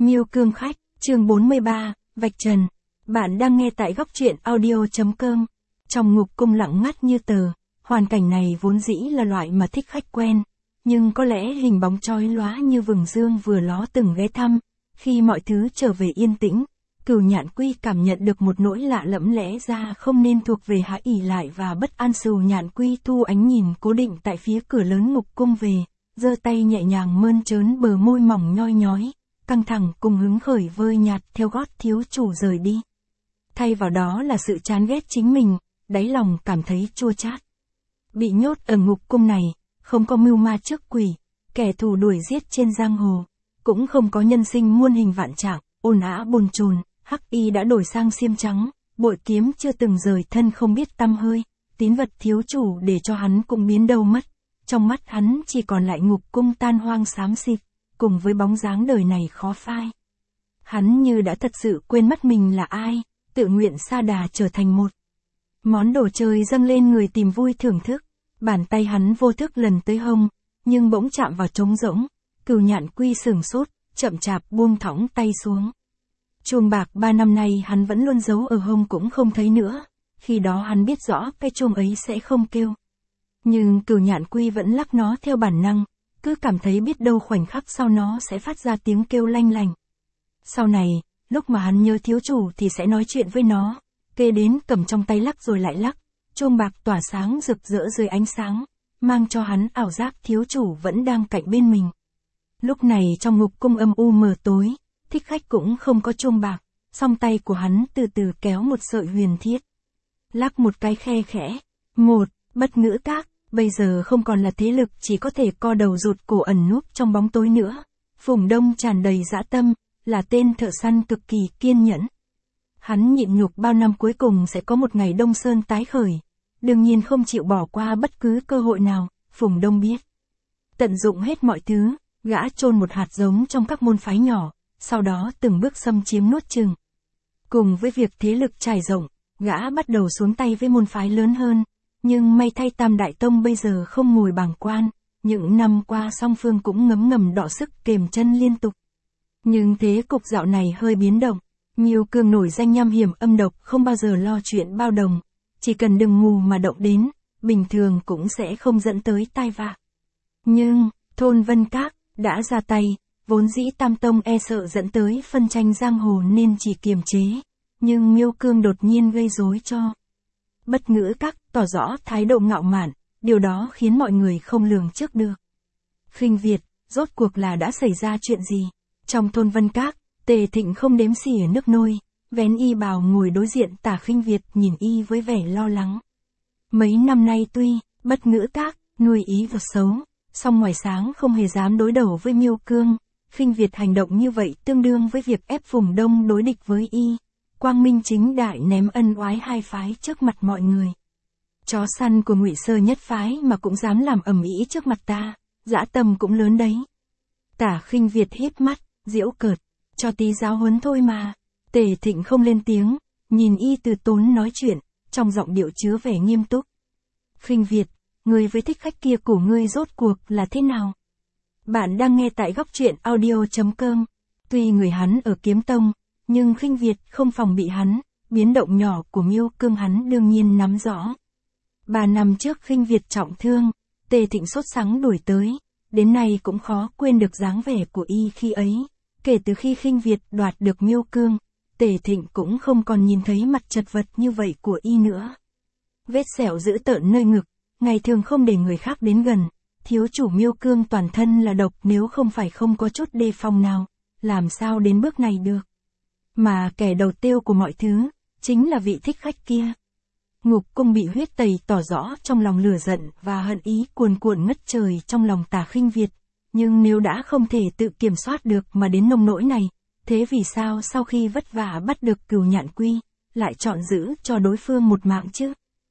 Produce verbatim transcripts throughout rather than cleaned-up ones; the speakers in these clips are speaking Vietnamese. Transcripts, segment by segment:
Miêu Cương Khách, chương bốn mươi ba, Vạch Trần. Bạn đang nghe tại góc truyện audio.com. Trong ngục cung lặng ngắt như tờ, hoàn cảnh này vốn dĩ là loại mà thích khách quen. Nhưng có lẽ hình bóng chói lóa như vầng dương vừa ló từng ghé thăm. Khi mọi thứ trở về yên tĩnh, Cửu Nhạn Quy cảm nhận được một nỗi lạ lẫm lẽ ra không nên thuộc về Hạ ỷ lại và bất an. Sù Nhạn Quy thu ánh nhìn cố định tại phía cửa lớn ngục cung về, giơ tay nhẹ nhàng mơn trớn bờ môi mỏng nhoi nhói, căng thẳng cùng hứng khởi vơi nhạt theo gót thiếu chủ rời đi. Thay vào đó là sự chán ghét chính mình, đáy lòng cảm thấy chua chát. Bị nhốt ở ngục cung này, không có mưu ma trước quỷ, kẻ thù đuổi giết trên giang hồ, cũng không có nhân sinh muôn hình vạn trạng, ồn ào bồn chồn. Hắc y đã đổi sang xiêm trắng, bội kiếm chưa từng rời thân không biết tăm hơi, tín vật thiếu chủ để cho hắn cũng biến đâu mất. Trong mắt hắn chỉ còn lại ngục cung tan hoang xám xịt, cùng với bóng dáng đời này khó phai. Hắn như đã thật sự quên mất mình là ai, tự nguyện sa đà trở thành một món đồ chơi dâng lên người tìm vui thưởng thức. Bàn tay hắn vô thức lần tới hông, nhưng bỗng chạm vào trống rỗng. Cửu Nhạn Quy sửng sốt, chậm chạp buông thõng tay xuống. Chuông bạc ba năm nay hắn vẫn luôn giấu ở hông cũng không thấy nữa, khi đó hắn biết rõ cái chuông ấy sẽ không kêu. Nhưng Cửu Nhạn Quy vẫn lắc nó theo bản năng, cứ cảm thấy biết đâu khoảnh khắc sau nó sẽ phát ra tiếng kêu lanh lành. Sau này, lúc mà hắn nhớ thiếu chủ thì sẽ nói chuyện với nó, kê đến cầm trong tay lắc rồi lại lắc, chuông bạc tỏa sáng rực rỡ dưới ánh sáng, mang cho hắn ảo giác thiếu chủ vẫn đang cạnh bên mình. Lúc này trong ngục cung âm u mờ tối, thích khách cũng không có chuông bạc, song tay của hắn từ từ kéo một sợi huyền thiết. Lắc một cái khe khẽ, một, Bất Ngữ Các, bây giờ không còn là thế lực chỉ có thể co đầu rụt cổ ẩn núp trong bóng tối nữa. Phùng Đông tràn đầy dã tâm, là tên thợ săn cực kỳ kiên nhẫn. Hắn nhịn nhục bao năm cuối cùng sẽ có một ngày Đông Sơn tái khởi, đương nhiên không chịu bỏ qua bất cứ cơ hội nào, Phùng Đông biết. Tận dụng hết mọi thứ, gã chôn một hạt giống trong các môn phái nhỏ, sau đó từng bước xâm chiếm nuốt chửng. Cùng với việc thế lực trải rộng, gã bắt đầu xuống tay với môn phái lớn hơn, nhưng may thay Tam Đại Tông bây giờ không ngồi bàng quan, những năm qua song phương cũng ngấm ngầm đọ sức kềm chân liên tục. Nhưng thế cục dạo này hơi biến động, Miêu Cương nổi danh nham hiểm âm độc không bao giờ lo chuyện bao đồng, chỉ cần đừng mù mà động đến, bình thường cũng sẽ không dẫn tới tai vạ. Nhưng, Thôn Vân Các, đã ra tay. Vốn dĩ Tam Tông e sợ dẫn tới phân tranh giang hồ nên chỉ kiềm chế, nhưng Miêu Cương đột nhiên gây rối cho Bất Ngữ Các, tỏ rõ thái độ ngạo mạn, điều đó khiến mọi người không lường trước được. Khinh Việt, rốt cuộc là đã xảy ra chuyện gì? Trong Thôn Vân Các, Tề Thịnh không đếm xỉa nước nôi, vén y bào ngồi đối diện Tả Khinh Việt nhìn y với vẻ lo lắng. Mấy năm nay tuy Bất Ngữ Các nuôi ý vật xấu, song ngoài sáng không hề dám đối đầu với Miêu Cương. Khinh Việt hành động như vậy tương đương với việc ép Phùng Đông đối địch với y, quang minh chính đại ném ân oái hai phái trước mặt mọi người. Chó săn của Ngụy Sơ nhất phái mà cũng dám làm ầm ĩ trước mặt ta, dã tâm cũng lớn đấy. Tả Khinh Việt híp mắt, giễu cợt, cho tí giáo huấn thôi mà. Tề Thịnh không lên tiếng, nhìn y từ tốn nói chuyện, trong giọng điệu chứa vẻ nghiêm túc. Khinh Việt, người với thích khách kia của ngươi rốt cuộc là thế nào? Bạn đang nghe tại góc truyện audio.com. Tuy người hắn ở Kiếm Tông, nhưng Khinh Việt không phòng bị hắn, biến động nhỏ của Miêu Cương hắn đương nhiên nắm rõ. Ba năm trước Khinh Việt trọng thương, Tề Thịnh sốt sắng đuổi tới, đến nay cũng khó quên được dáng vẻ của y khi ấy. Kể từ khi Khinh Việt đoạt được Miêu Cương, Tề Thịnh cũng không còn nhìn thấy mặt chật vật như vậy của y nữa. Vết sẹo dữ tợn nơi ngực, ngày thường không để người khác đến gần. Thiếu chủ Miêu Cương toàn thân là độc, nếu không phải không có chút đề phòng nào, làm sao đến bước này được. Mà kẻ đầu tiêu của mọi thứ, chính là vị thích khách kia. Ngục cung bị huyết tẩy tỏ rõ trong lòng lửa giận và hận ý cuồn cuộn ngất trời trong lòng Tả Khinh Việt. Nhưng nếu đã không thể tự kiểm soát được mà đến nông nỗi này, thế vì sao sau khi vất vả bắt được Cửu Nhạn Quy, lại chọn giữ cho đối phương một mạng chứ?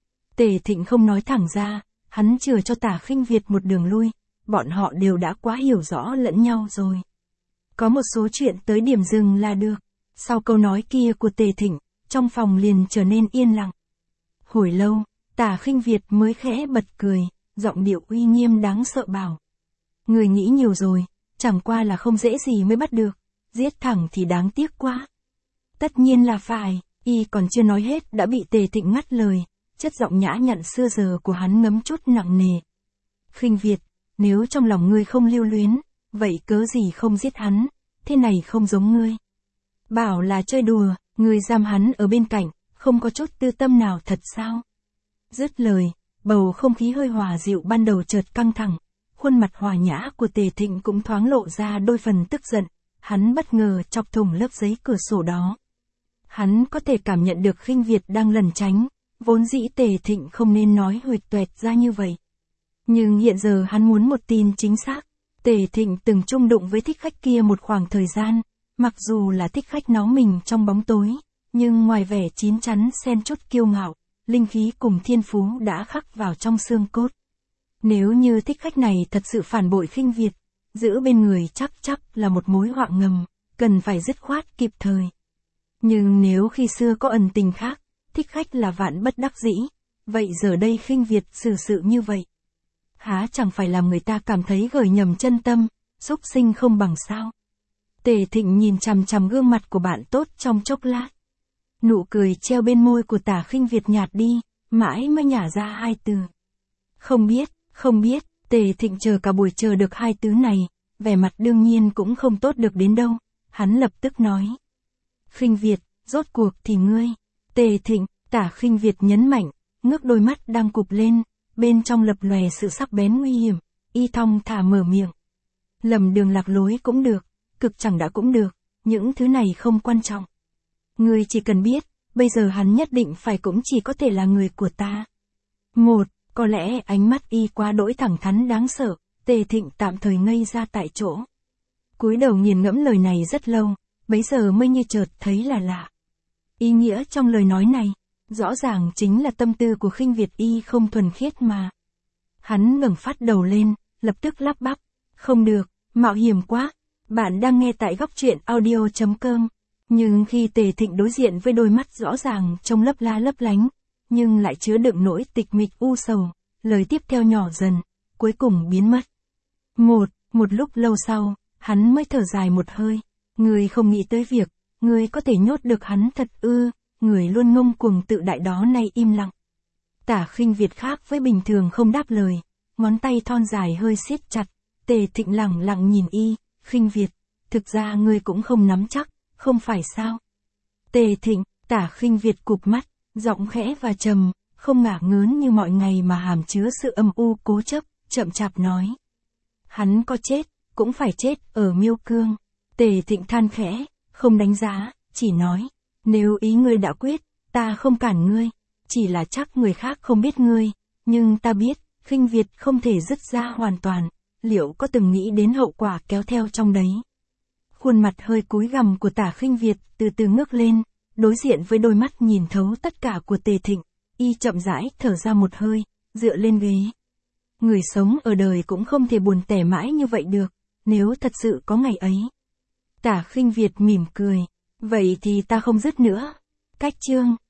Tề Thịnh không nói thẳng ra. Hắn chừa cho Tả Khinh Việt một đường lui, bọn họ đều đã quá hiểu rõ lẫn nhau rồi. Có một số chuyện tới điểm dừng là được. Sau câu nói kia của Tề Thịnh, trong phòng liền trở nên yên lặng. Hồi lâu, Tả Khinh Việt mới khẽ bật cười, giọng điệu uy nghiêm đáng sợ bảo. Người nghĩ nhiều rồi, chẳng qua là không dễ gì mới bắt được. giết thẳng thì đáng tiếc quá. Tất nhiên là phải, y còn chưa nói hết đã bị Tề Thịnh ngắt lời, chất giọng nhã nhặn xưa giờ của hắn ngấm chút nặng nề. Khinh Việt, nếu trong lòng ngươi không lưu luyến, vậy cớ gì không giết hắn, thế này không giống ngươi. Bảo là chơi đùa, ngươi giam hắn ở bên cạnh, không có chút tư tâm nào thật sao? Dứt lời, bầu không khí hơi hòa dịu ban đầu chợt căng thẳng, khuôn mặt hòa nhã của Tề Thịnh cũng thoáng lộ ra đôi phần tức giận, hắn bất ngờ chọc thủng lớp giấy cửa sổ đó. Hắn có thể cảm nhận được Khinh Việt đang lẩn tránh, vốn dĩ Tề Thịnh không nên nói huỵch toẹt ra như vậy. Nhưng hiện giờ hắn muốn một tin chính xác, Tề Thịnh từng chung đụng với thích khách kia một khoảng thời gian, mặc dù là thích khách nó mình trong bóng tối, nhưng ngoài vẻ chín chắn xen chút kiêu ngạo, linh khí cùng thiên phú đã khắc vào trong xương cốt. Nếu như thích khách này thật sự phản bội Khinh Việt, giữ bên người chắc chắc là một mối họa ngầm, cần phải dứt khoát kịp thời. Nhưng nếu khi xưa có ẩn tình khác, thích khách là vạn bất đắc dĩ, vậy giờ đây Khinh Việt xử sự như vậy, há chẳng phải làm người ta cảm thấy gởi nhầm chân tâm, xúc sinh không bằng sao. Tề Thịnh nhìn chằm chằm gương mặt của bạn tốt trong chốc lát. Nụ cười treo bên môi của Tả Khinh Việt nhạt đi, mãi mới nhả ra hai từ. Không biết, không biết, Tề Thịnh chờ cả buổi chờ được hai từ này, vẻ mặt đương nhiên cũng không tốt được đến đâu, hắn lập tức nói. Khinh Việt, rốt cuộc thì ngươi. Tề Thịnh, Tả Khinh Việt nhấn mạnh, ngước đôi mắt đang cụp lên, bên trong lập lòe sự sắc bén nguy hiểm, y thong thả mở miệng. Lầm đường lạc lối cũng được, cực chẳng đã cũng được, những thứ này không quan trọng. Ngươi chỉ cần biết, bây giờ hắn nhất định phải cũng chỉ có thể là người của ta. Một, có lẽ ánh mắt y quá đỗi thẳng thắn đáng sợ, Tề Thịnh tạm thời ngây ra tại chỗ. Cúi đầu nghiền ngẫm lời này rất lâu, bấy giờ mới như chợt thấy là lạ. Ý nghĩa trong lời nói này, rõ ràng chính là tâm tư của Khinh Việt y không thuần khiết mà. Hắn ngẩng phát đầu lên, lập tức lắp bắp. Không được, mạo hiểm quá. Bạn đang nghe tại góc truyện audio chấm com. Nhưng khi Tề Thịnh đối diện với đôi mắt rõ ràng trông lấp la lấp lánh, nhưng lại chứa đựng nỗi tịch mịch u sầu, lời tiếp theo nhỏ dần, cuối cùng biến mất. Một, một lúc lâu sau, hắn mới thở dài một hơi. Người không nghĩ tới việc, người có thể nhốt được hắn thật ư, người luôn ngông cuồng tự đại đó nay im lặng. Tả Khinh Việt khác với bình thường không đáp lời, ngón tay thon dài hơi siết chặt, Tề Thịnh lẳng lặng nhìn y, Khinh Việt, thực ra ngươi cũng không nắm chắc, không phải sao? Tề Thịnh, Tả Khinh Việt cụp mắt, giọng khẽ và trầm, không ngả ngớn như mọi ngày mà hàm chứa sự âm u cố chấp, chậm chạp nói. Hắn có chết, cũng phải chết ở Miêu Cương. Tề Thịnh than khẽ, không đánh giá, chỉ nói, nếu ý ngươi đã quyết, ta không cản ngươi, chỉ là chắc người khác không biết ngươi, nhưng ta biết, Khinh Việt không thể dứt ra hoàn toàn, liệu có từng nghĩ đến hậu quả kéo theo trong đấy? Khuôn mặt hơi cúi gằm của Tả Khinh Việt từ từ ngước lên, đối diện với đôi mắt nhìn thấu tất cả của Tề Thịnh, y chậm rãi thở ra một hơi, dựa lên ghế. Người sống ở đời cũng không thể buồn tẻ mãi như vậy được, nếu thật sự có ngày ấy. Tả Khinh Việt mỉm cười, vậy thì ta không dứt nữa. Cách chương